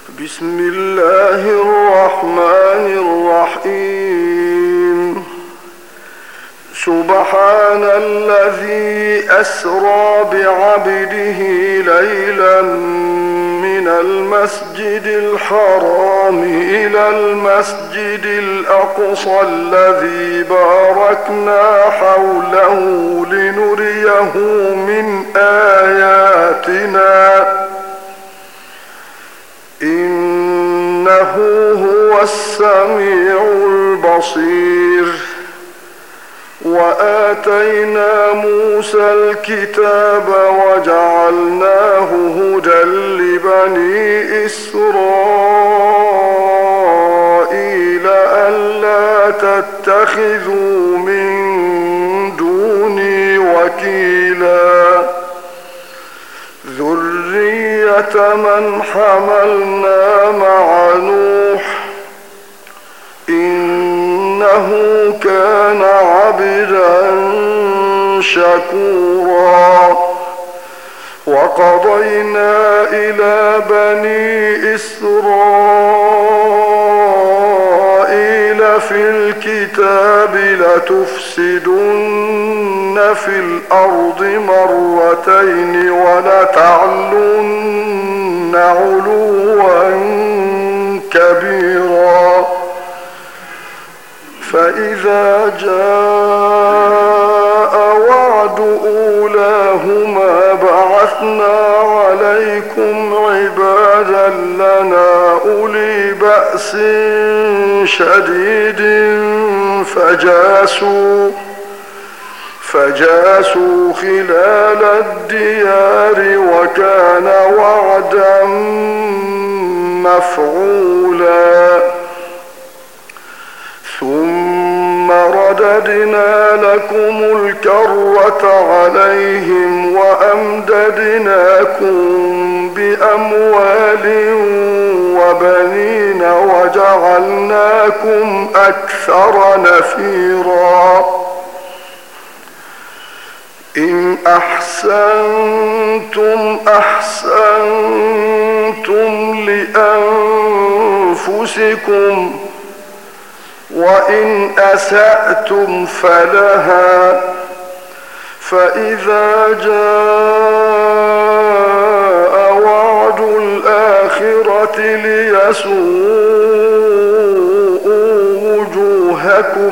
بسم الله الرحمن الرحيم. سبحان الذي أسرى بعبده ليلا من المسجد الحرام إلى المسجد الأقصى الذي باركنا حوله لنريه من آياتنا إنه هو السميع البصير. وآتينا موسى الكتاب وجعلناه هدى لبني إسرائيل ألا تتخذوا من دوني وكيلا ذرية من حملنا مع نوح إنه كان عبدا شكورا. وقضينا إلى بني إسرائيل في الكتاب لتفسدن في الأرض مرتين ولتعلن علوا كبيرا. فإذا جاء وعد أولاهما بعثنا عليكم عبادا لنا أولي بأس شديد فجاسوا خلال الديار وكان وعدا مفعولا. ثم رددنا لكم الكرة عليهم وأمددناكم بأموال وبنين وجعلناكم أكثر نفيرا. إن أحسنتم أحسنتم لأنفسكم وإن أسأتم فلها. فإذا جاء وعد الآخرة ليسوءوا وجوهكم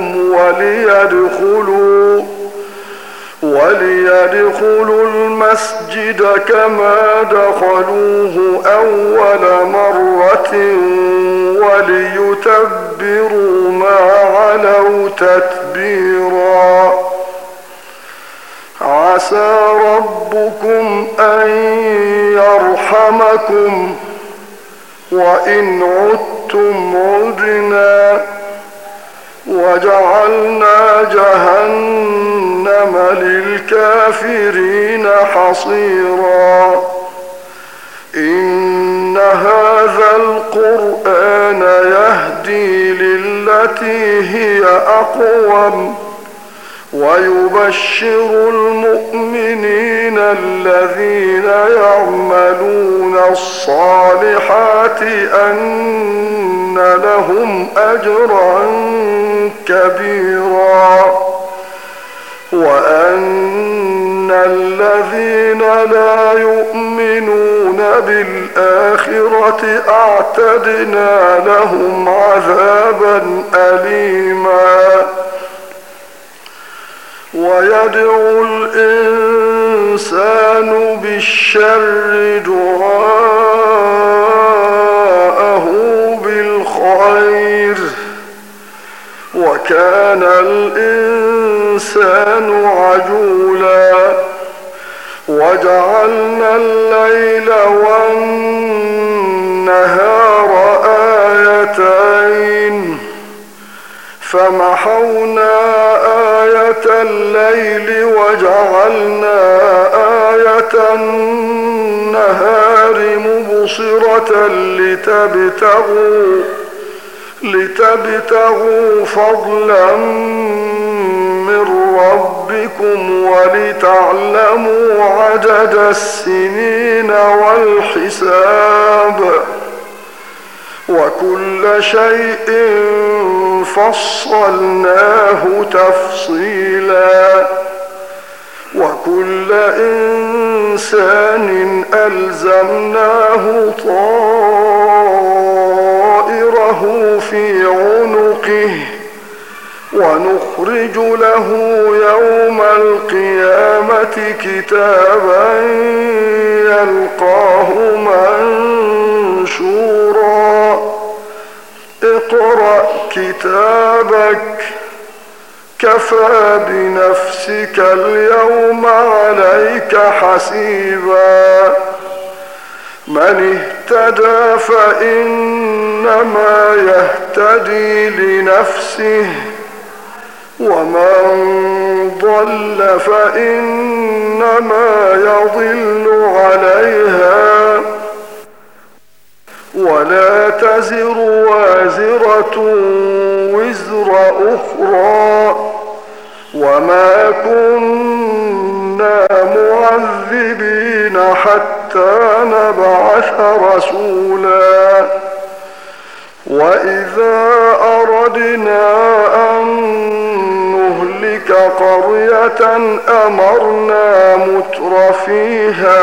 وليدخلوا المسجد كما دخلوه أول مرة وليتبروا ما علوا تتبيرا. عسى ربكم أن يرحمكم وإن عدتم عدنا وجعلنا جهنم للكافرين حصيرا. إن هذا القرآن يهدي للتي هي أقوم ويبشر المؤمنين الذين يعملون الصالحات أن لهم أجرا كبيرا وأن الذين لا يؤمنون بالآخرة أعتدنا لهم عذابا أليما. ويدعو الإنسان بالشر دعاءه بالخير وكان الإنسان عجولا. وجعلنا الليل والنهار آيتين فمحونا آية الليل وجعلنا آية النهار مبصرة لتبتغوا فضلا من ربكم ولتعلموا عدد السنين والحساب وكل شيء فصلناه تفصيلا وكل إنسان ألزمناه طائره في عنقه ونخرج له يوم القيامة كتابا يلقاه منشورا اقرأ كتابك كفى بنفسك اليوم عليك حسيبا من اهتدى فإنما يهتدي لنفسه ومن ضل فإنما يضل عليها ولا تزر وازرة وزر أخرى وما كنا معذبين حتى نبعث رسولا وإذا أردنا أن نهلك قرية أمرنا متر فيها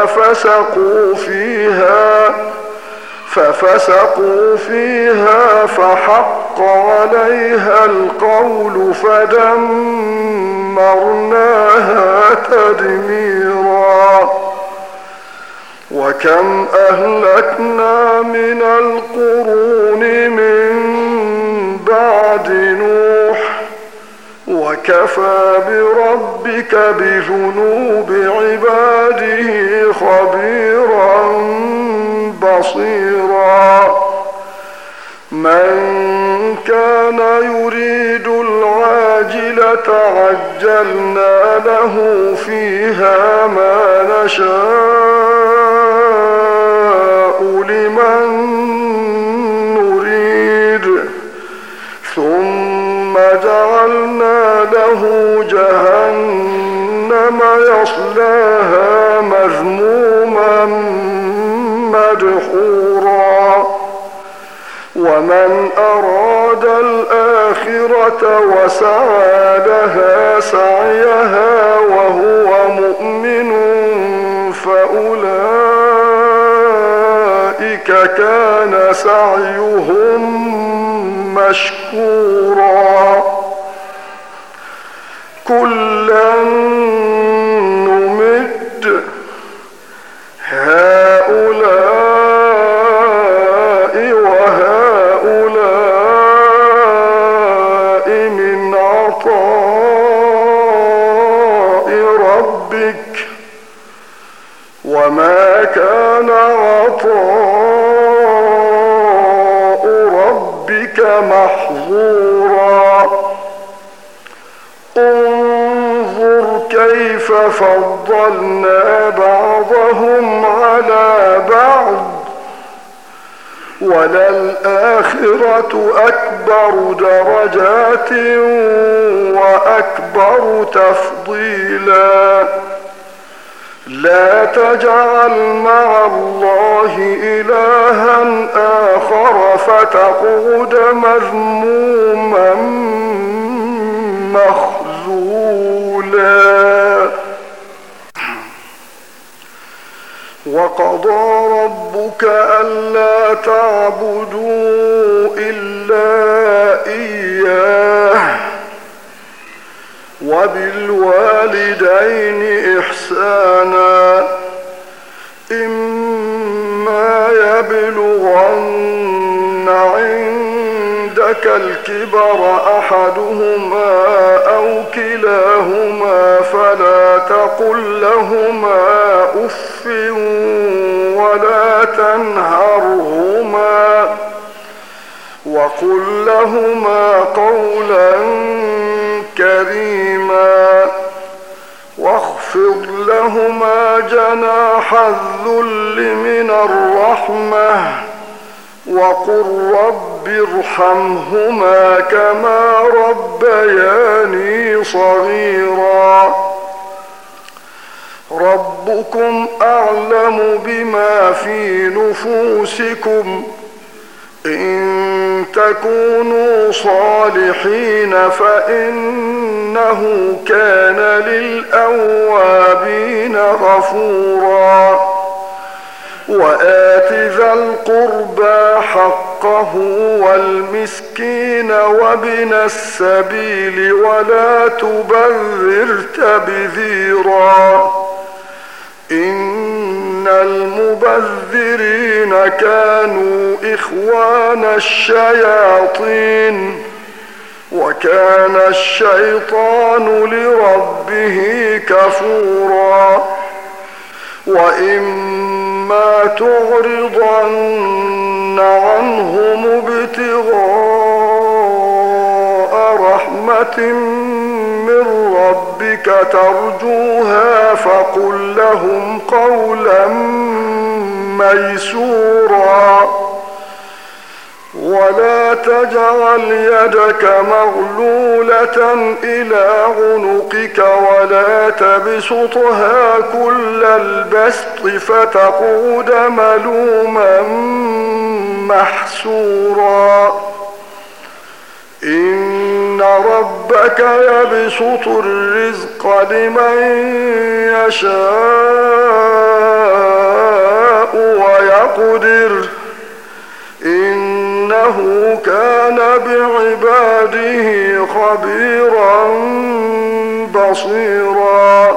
ففسقوا فيها فحق عليها القول فدمرناها تدميرا وكم أهلكنا من القرون من بعد نوح وكفى بربك بذنوب عباده خبيرا بصيرا من كان يريد العاجلة عجلنا له فيها ما نشاء لمن نريد ثم جعلنا له جهنم يصلاها مذموما مدحورا ومن أراد الآخرة وسعى لها سعيها وهو مؤمن فأولئك كان سعيهم مشكورا كلا نمد هؤلاء وهؤلاء من عطاء ربك وما كان عطاء ربك محظورا انظر كيف فضلنا بعضهم على بعض وللآخرة أكبر درجات وأكبر تفضيلا لا تجعل مع الله إلها آخر فتقعد مذموما مخذولا وقضى ربك ألا تعبدوا إلا إياه وبالوالدين إحسانا إما يبلغن عندك الكبر أحدهما أو كلاهما فلا تقل لهما أف ولا تنهرهما وقل لهما قولا كريما واخفض لهما جناح الذل من الرحمة وقل رب ارحمهما كما ربياني صغيرا ربكم أعلم بما في نفوسكم إن تكونوا صالحين فإنه كان للأوابين غفورا وآت ذا القربى حقه والمسكين وابن السبيل ولا تبذر تبذيرا إن المبذرين كانوا إخوان الشياطين وكان الشيطان لربه كفورا وإما تعرضن عنهم ابتغاء رحمة من ربك ترجوها فقل لهم قولا ميسورا ولا تجعل يدك مغلولة إلى عنقك ولا تبسطها كل البسط فتقعد ملوما محسورا إن ربك يبسط الرزق لمن يشاء ويقدر إنه كان بعباده خبيرا بصيرا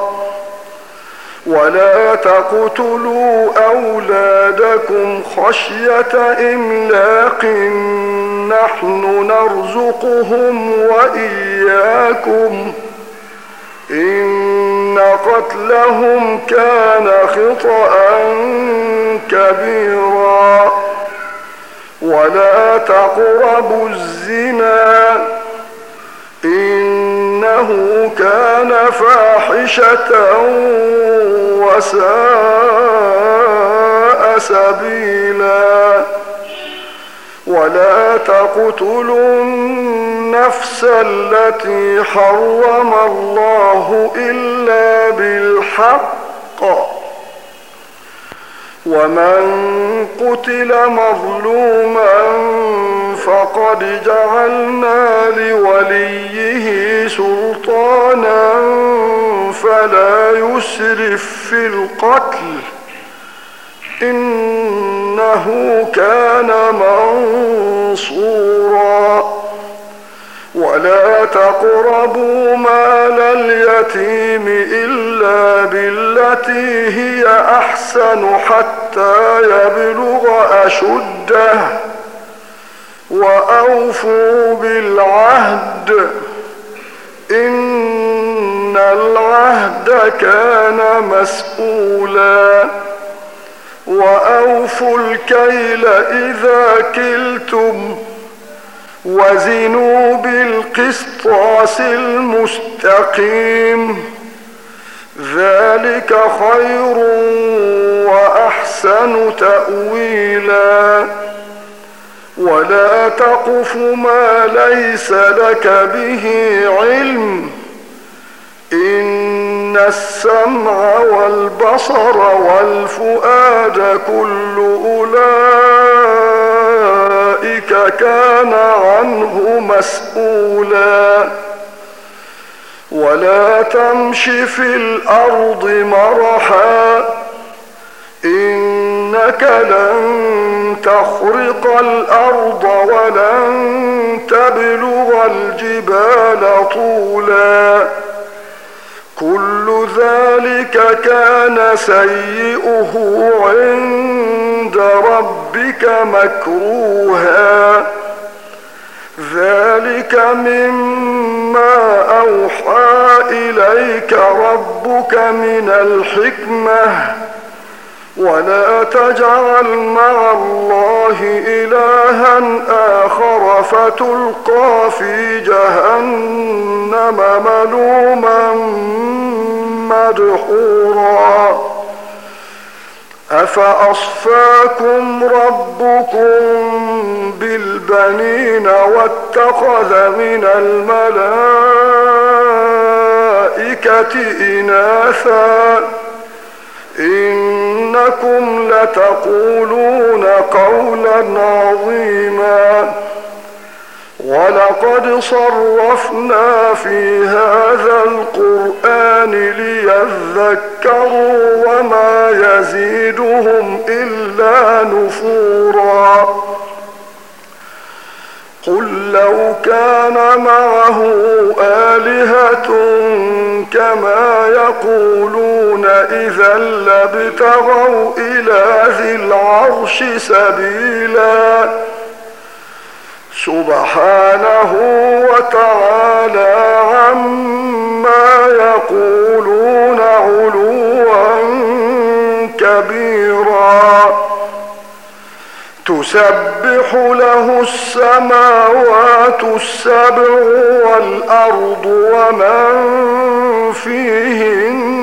ولا تقتلوا أولادكم خشية إملاق نحن نرزقهم وإياكم إن قتلهم كان خطأ كبيرا ولا تقربوا الزنا إنه كان فاحشة وساء سبيلا ولا تقتلوا النفس التي حرم الله إلا بالحق ومن قتل مظلوما فقد جعلنا لوليه سلطانا فلا يسرف في القتل إنه كان منصورا ولا تقربوا مال اليتيم إلا بالتي هي أحسن حتى يبلغ أشده وأوفوا بالعهد إن العهد كان مسؤولا وأوفوا الكيل إذا كلتم وزنوا بالقسطاس المستقيم ذلك خير وأحسن تأويلا ولا تقف ما ليس لك به علم إن السمع والبصر والفؤاد كل أولئك كان عنه مسؤولا ولا تمش في الأرض مرحا إنك لن تخرق الأرض ولن تبلغ الجبال طولا كل ذلك كان سيئه عند ربك مكروها ذلك مما أوحى إليك ربك من الحكمة ولا تجعل مع الله إلها آخر فتلقى في جهنم ملوما مدحورا أفأصفاكم ربكم بالبنين واتخذ من الملائكة إناثا إنكم لتقولون قولا عظيما ولقد صرفنا في هذا القرآن ليذكروا وما يزيدهم إلا نفورا قل لو كان معه آلهة كما يقولون إذا لابتغوا إلى ذي العرش سبيلا سبحانه وتعالى عما يقولون علوا كبيرا تسبح له السماوات السبع والأرض ومن فيهن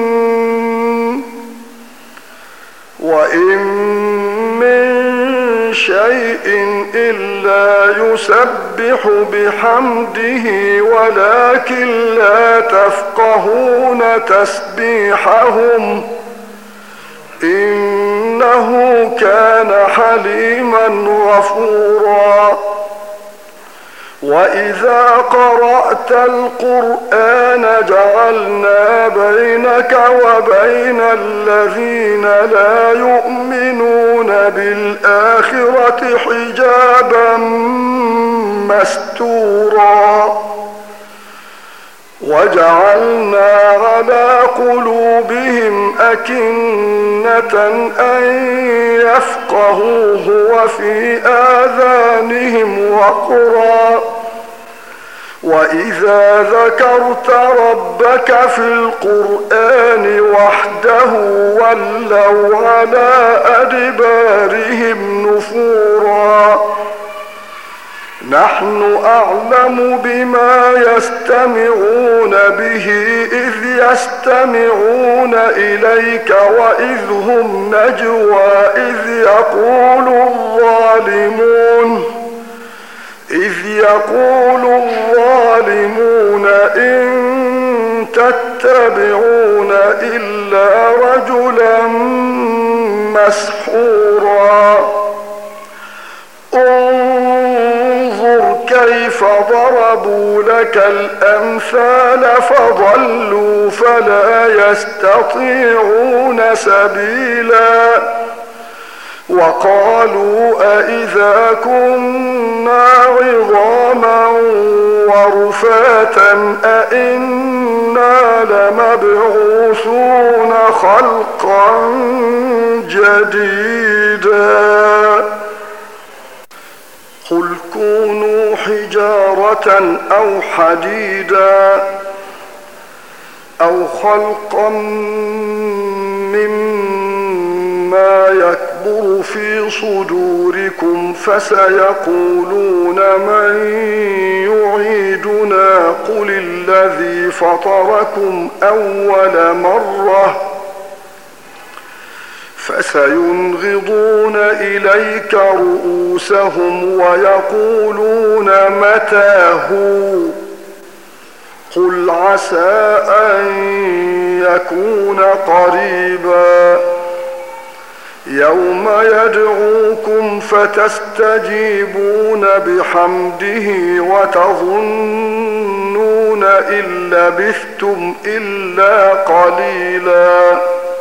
وإن من شيء إلا يسبح بحمده ولكن لا تفقهون تسبيحهم إنه كان حليما غفورا وإذا قرأت القرآن جعلنا بينك وبين الذين لا يؤمنون بالآخرة حجابا مستورا وجعلنا على قلوبهم أكنة أن يفقهوه وفي آذانهم وقرا وإذا ذكرت ربك في القرآن وحده ولوا على أدبارهم نفورا نحن أعلم بما يستمعون به إذ يستمعون إليك وإذ هم نجوى إذ يقول الظالمون إن تتبعون إلا رجلا مسحورا انظر كيف ضربوا لك الأمثال فضلوا فلا يستطيعون سبيلا وقالوا أإذا كنا عظاما ورفاتا أإنا لمبعوثون خلقا جديدا قل كونوا حجارة أو حديدا أو خلقا مما يكبر في صدوركم فسيقولون من يعيدنا قل الذي فطركم أول مرة فسينغضون إليك رؤوسهم ويقولون متى هو قل عسى أن يكون قريبا يوم يدعوكم فتستجيبون بحمده وتظنون إن لبثتم إلا قليلا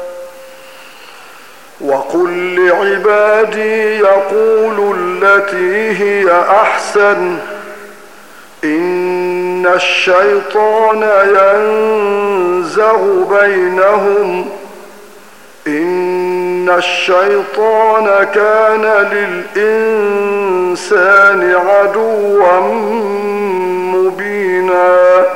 وقل لعبادي يقولوا التي هي أحسن إن الشيطان ينزغ بينهم إن الشيطان كان للإنسان عدوا مبينا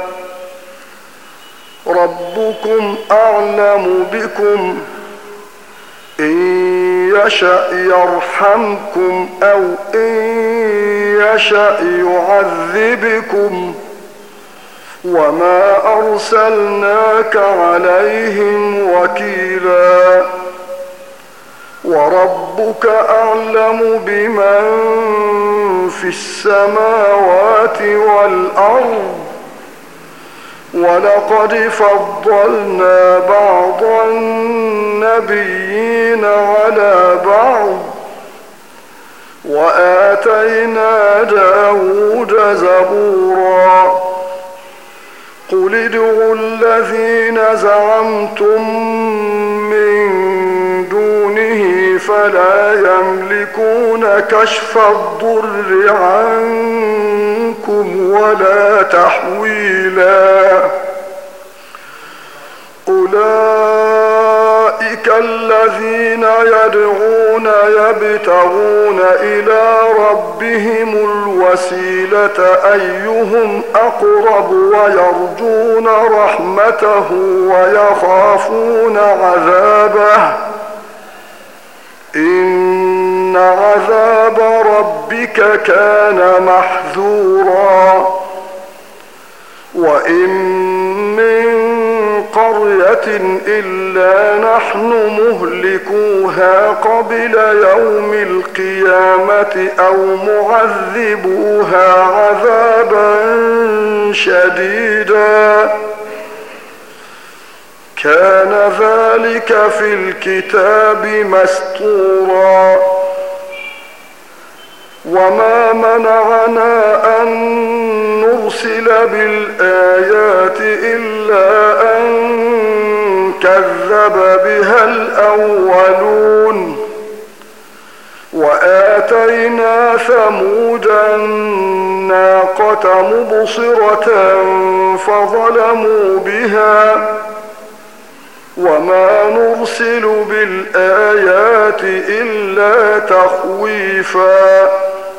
ربكم أعلم بكم إن يشأ يرحمكم أو إن يشأ يعذبكم وما أرسلناك عليهم وكيلا وربك أعلم بمن في السماوات والأرض ولقد فضلنا بعض النبيين على بعض وآتينا داود زبورا قل ادعوا الذين زعمتم من دونه فلا يملكون كشف الضر عنكم ولا تحويلا أولئك الذين يدعون يبتغون إلى ربهم الوسيلة أيهم أقرب ويرجون رحمته ويخافون عذابه إن عذاب ربك كان محذورا وإن من قرية إلا نحن مهلكوها قبل يوم القيامة أو معذبوها عذابا شديدا كان ذلك في الكتاب مسطورا وما منعنا أن نرسل بالآيات إلا أن كذب بها الأولون وآتينا ثمود الناقة مبصرة فظلموا بها وما نرسل بالآيات إلا تخويفا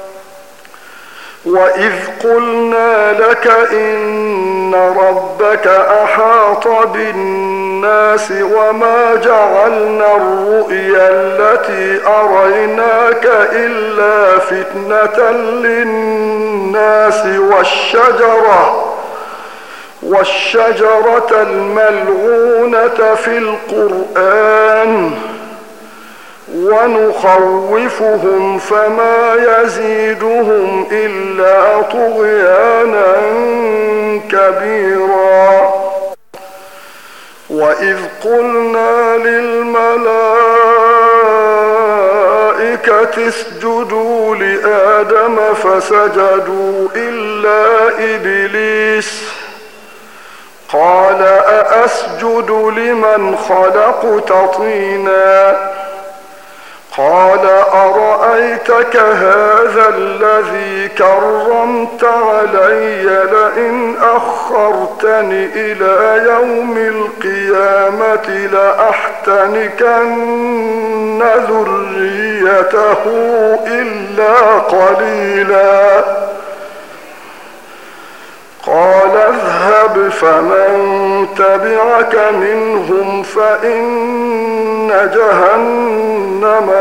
وإذ قلنا لك إن ربك أحاط بالناس وما جعلنا الرؤيا التي أريناك إلا فتنة للناس والشجرة الملعونة في القرآن ونخوفهم فما يزيدهم إلا طغيانا كبيرا وإذ قلنا للملائكة اسجدوا لآدم فسجدوا إلا إبليس قال أأسجد لمن خلقت طينا قال أرأيتك هذا الذي كرمت علي لئن أخرتني إلى يوم القيامة لأحتنكن ذريته إلا قليلا قال اذهب فمن تبعك منهم فإن جهنم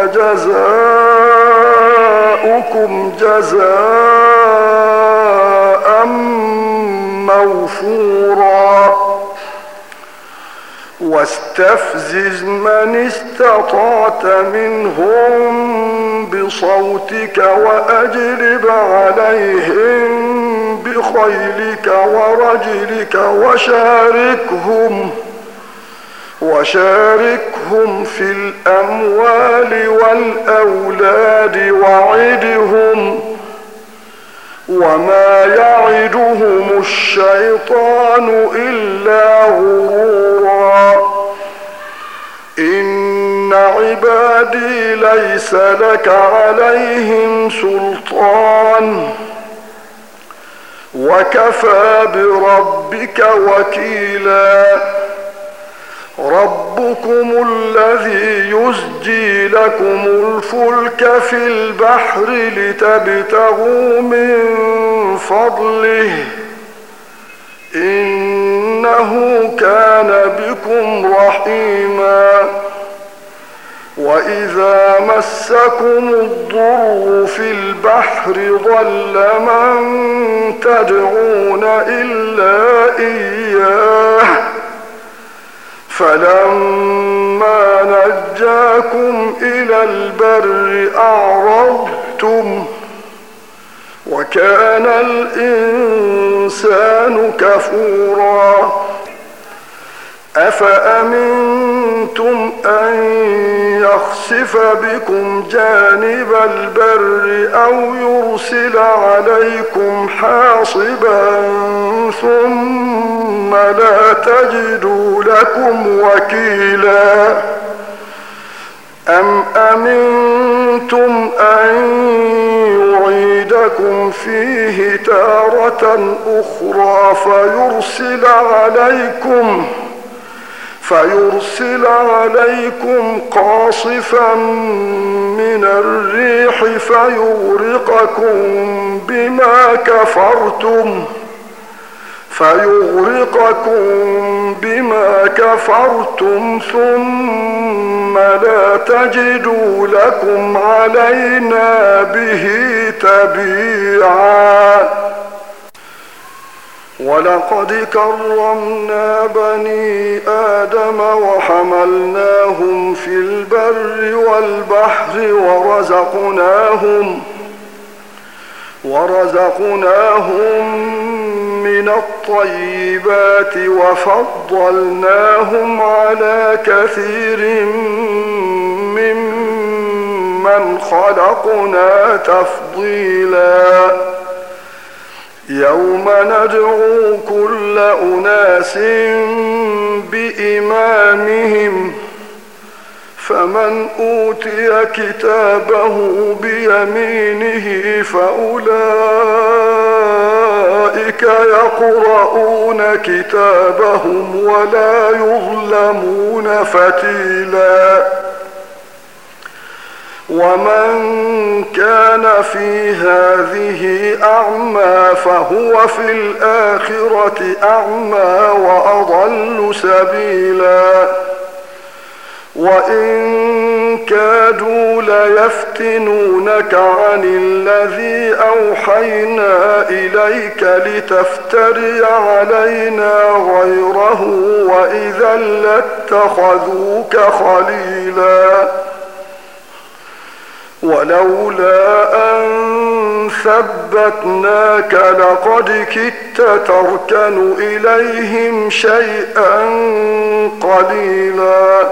جزاؤكم جزاء موفورا واستفزز من استطعت منهم بصوتك وأجلب عليهم بخيلك ورجلك وشاركهم في الأموال والأولاد وعدهم وما يعدهم الشيطان إلا غرورا إن عبادي ليس لك عليهم سلطان وكفى بربك وكيلا ربكم الذي يزجي لكم الفلك في البحر لتبتغوا من فضله إنه كان بكم رحيما وإذا مسكم الضر في البحر ضل من تدعون إلا إياه فلما نجاكم إلى البر أعرضتم وكان الإنسان الإنسان كفورا أفأمنتم أن يخسف بكم جانب البر أو يرسل عليكم حاصبا ثم لا تجدوا لكم وكيلا أم أمنتم أن يعيدكم فيه تارة أخرى فيرسل عليكم قاصفا من الريح فيغرقكم بما كفرتم ثم لا تجدوا لكم علينا به تبيعا ولقد كرمنا بني آدم وحملناهم في البر والبحر ورزقناهم من الطيبات وفضلناهم على كثير ممن خلقنا تفضيلا يوم ندعو كل أناس بإمامهم فمن أوتي كتابه بيمينه فأولئك يقرؤون كتابهم ولا يظلمون فتيلا ومن كان في هذه أعمى فهو في الآخرة أعمى وأضل سبيلا وإن كادوا ليفتنونك عن الذي أوحينا إليك لتفتري علينا غيره وإذا لاتخذوك خليلا ولولا أن ثبتناك لقد كدت تركن إليهم شيئا قليلا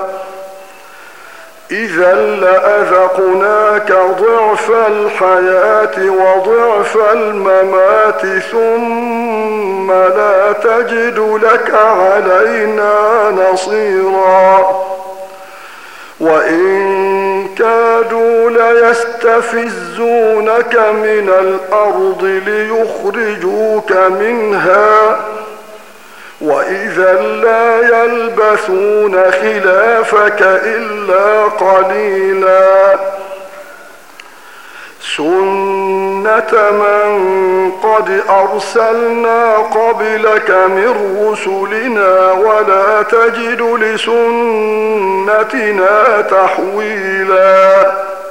إذا لأذقناك ضعف الحياة وضعف الممات ثم لا تجد لك علينا نصيرا وإن كادوا ليستفزونك من الأرض ليخرجوك منها وإذا لا يلبثون خلافك إلا قليلا سنة من قد أرسلنا قبلك من رسلنا ولا تجد لسنتنا تحويلا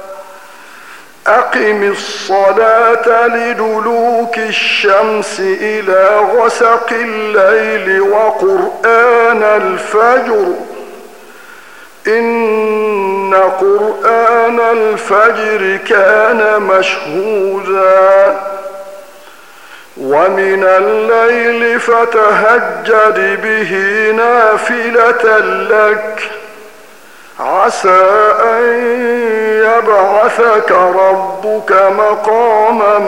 أقم الصلاة لدلوك الشمس إلى غسق الليل وقرآن الفجر إن قرآن الفجر كان مشهودا ومن الليل فتهجد به نافلة لك عسى أن يبعثك ربك مقاما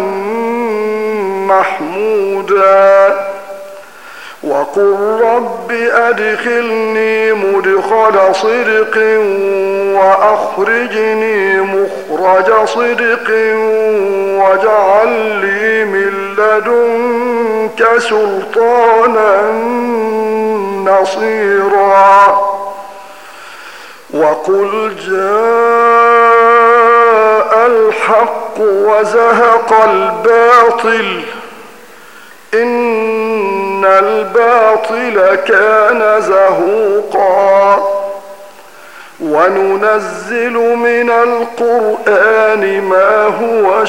محمودا وقل رب أدخلني مدخل صدق وأخرجني مخرج صدق واجعل لي من لدنك سلطانا نصيرا وقل جاء الحق وزهق الباطل إن الباطل كان زهوقا وننزل من القرآن ما هو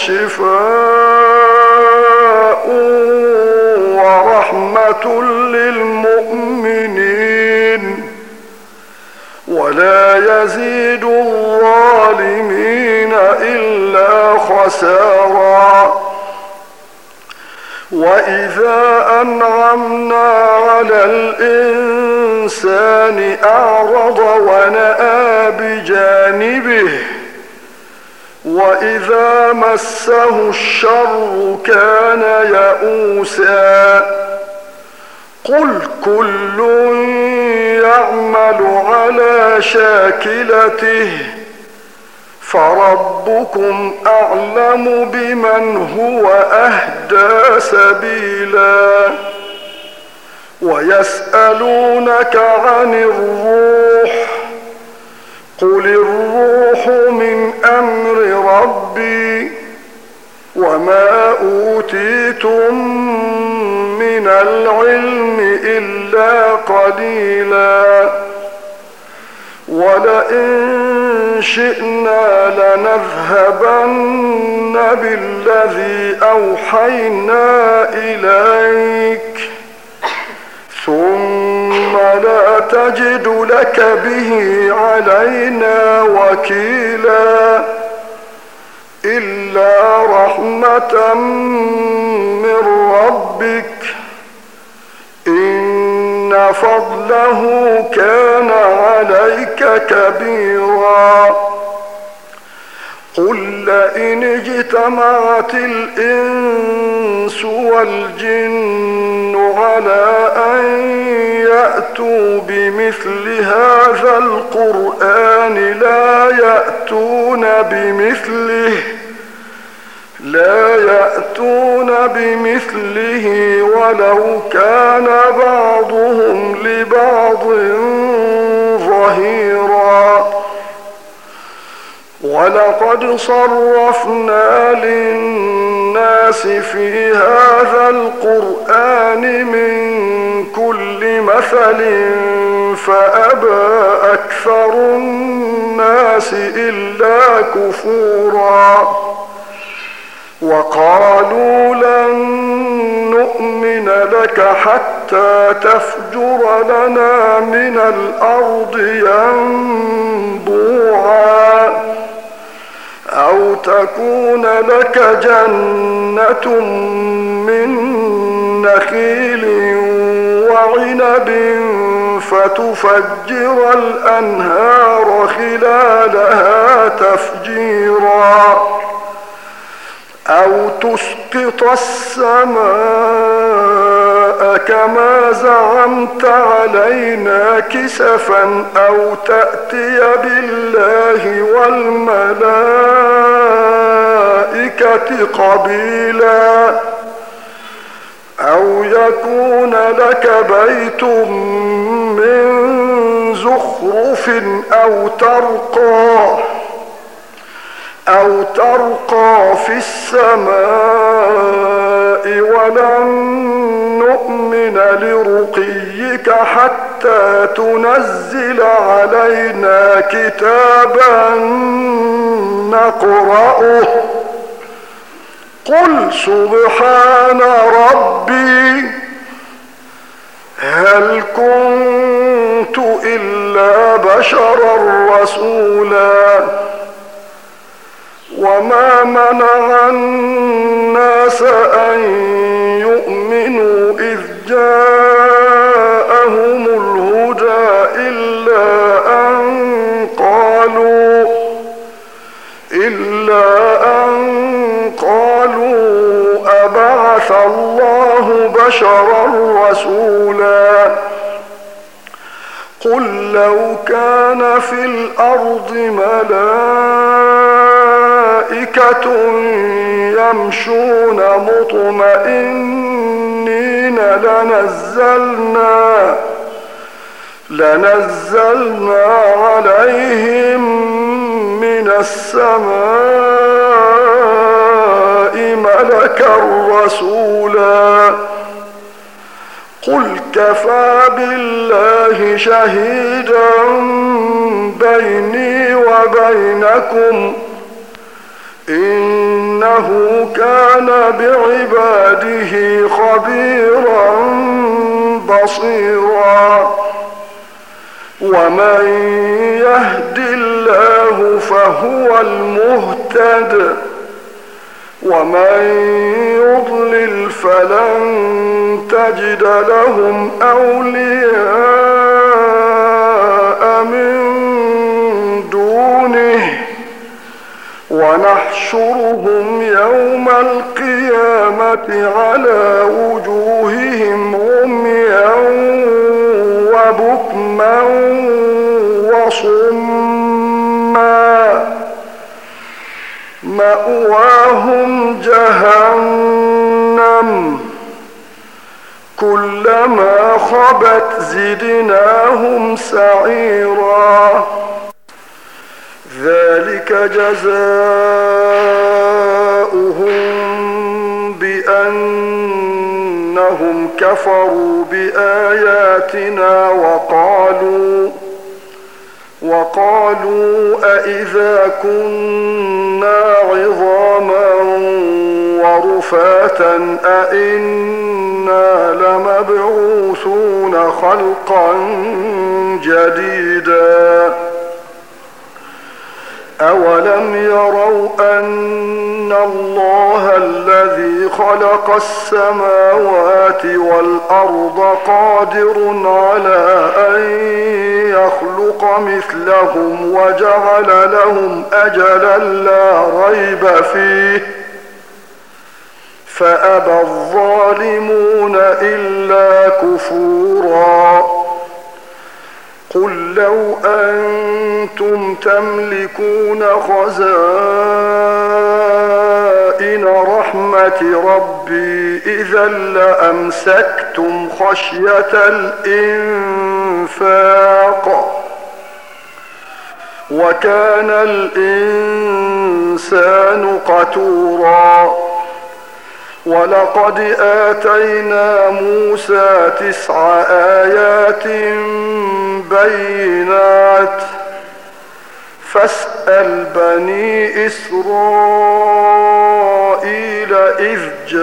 شفاء ورحمة للمؤمنين ولا يزيد الظالمين إلا خسارا وإذا أنعمنا على الإنسان أعرض ونأى بجانبه وإذا مسه الشر كان يئوسا قل كل يعمل على شاكلته فربكم أعلم بمن هو أهدى سبيلا ويسألونك عن الروح قل الروح من أمر ربي وما أوتيتم من العلم إلا قليلا ولئن شئنا لنذهبن بالذي أوحينا إليك ثم لا تجد لك به علينا وكيلا إلا رحمة من ربك إن فضله كان عليك كبيرا قل لئن اجتمعت الإنس والجن على أن يأتوا بمثل هذا القرآن لا يأتون بمثله ولو كان بعضهم لبعض ظهيرا ولقد صرفنا للناس في هذا القرآن من كل مثل فأبى أكثر الناس إلا كفورا وقالوا لن نؤمن لك حتى تفجر لنا من الأرض ينبوعا أو تكون لك جنة من نخيل وعنب فتفجر الأنهار خلالها تفجيرا أو تسقط السماء كما زعمت علينا كسفا أو تأتي بالله والملائكة قبيلا أو يكون لك بيت من زخرف أو ترقى في السماء ولن نؤمن لرقيك حتى تنزل علينا كتابا نقرأه قل سبحان ربي هل كنت إلا بشرا رسولا وما منع الناس أن يؤمنوا إذ جاءهم الهدى إلا أن قالوا أبعث الله بشرا رسولا قل لو كان في الأرض ملائكة يمشون مطمئنين لنزلنا عليهم من السماء ملكا رسولا قل كفى بالله شهيدا بيني وبينكم إنه كان بعباده خبيرا بصيرا ومن يهد الله فهو المهتد ومن يضلل فلن تجد لهم أولياء من دونه ونحشرهم يوم القيامة على وجوههم عميا وبكما وصما مأواهم جهنم كلما خبت زدناهم سعيرا ذلك جزاؤهم بأنهم كفروا بآياتنا وقالوا أإذا كنا عظاما ورفاتا أإنا لمبعوثون خلقا جديدا أولم يروا أن الله الذي خلق السماوات والأرض قادر على أن يخلق مثلهم وجعل لهم أجلا لا ريب فيه فأبى الظالمون إلا كفورا قل لو أنتم تملكون خزائن رحمة ربي إذا لأمسكتم خشية الإنفاق وكان الإنسان قتورا ولقد آتينا موسى 9 آيات بينات فاسأل بني إسرائيل إذ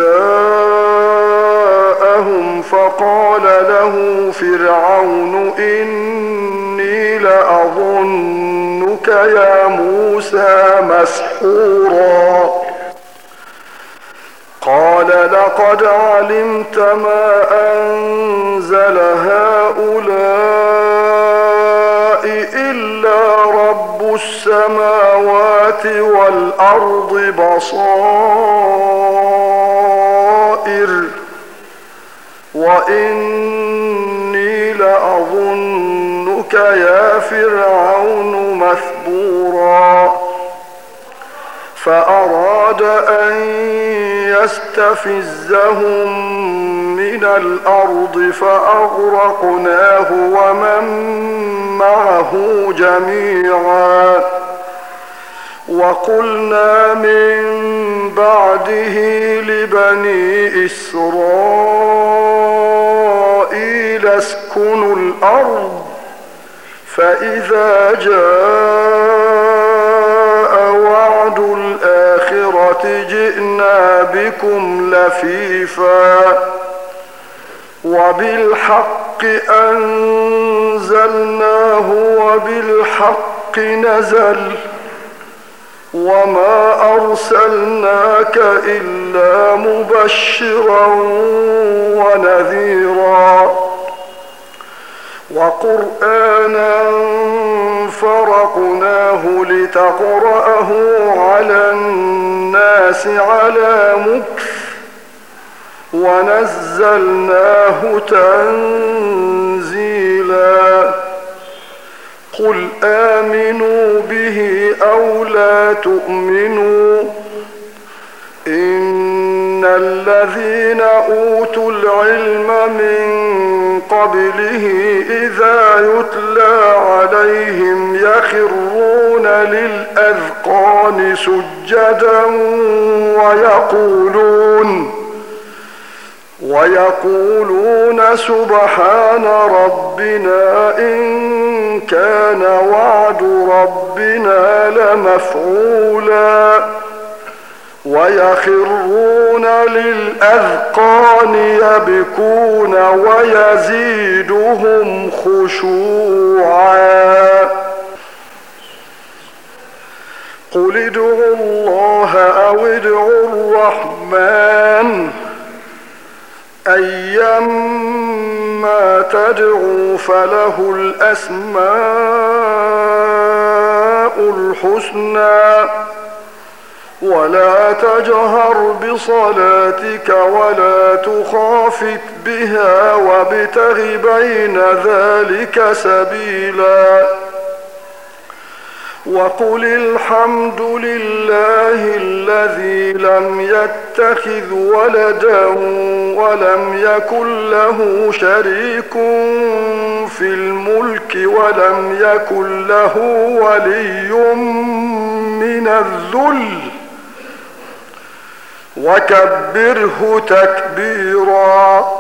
جاءهم فقال له فرعون إني لأظنك يا موسى مسحورا قال لقد علمت ما أنزل هؤلاء إلا رب السماوات والأرض بصائر وإني لأظنك يا فرعون مثبورا فأراد أن يستفزهم من الأرض فأغرقناه ومن معه جميعا وقلنا من بعده لبني إسرائيل اسكنوا الأرض فإذا جاء وعد الآخرة جئنا بكم لفيفا وبالحق أنزلناه وبالحق نزل وما أرسلناك إلا مبشرا ونذيرا وقرآنا فرقناه لتقرأه على الناس على مكث ونزلناه تنزيلا قل آمنوا به أو لا تؤمنوا إن الذين أوتوا العلم من قبله إذا يتلى عليهم يخرون للأذقان سجدا ويقولون سبحان ربنا إن كان وعد ربنا لمفعولا ويخرون للأذقان يبكون ويزيدهم خشوعا قل ادعوا الله أو ادعوا الرحمن أيما تدعوا فله الأسماء الحسنى ولا تجهر بصلاتك ولا تخافت بها وابتغ بين ذلك سبيلا وقل الحمد لله الذي لم يتخذ ولدا ولم يكن له شريك في الملك ولم يكن له ولي من الذل وكبره تكبيرا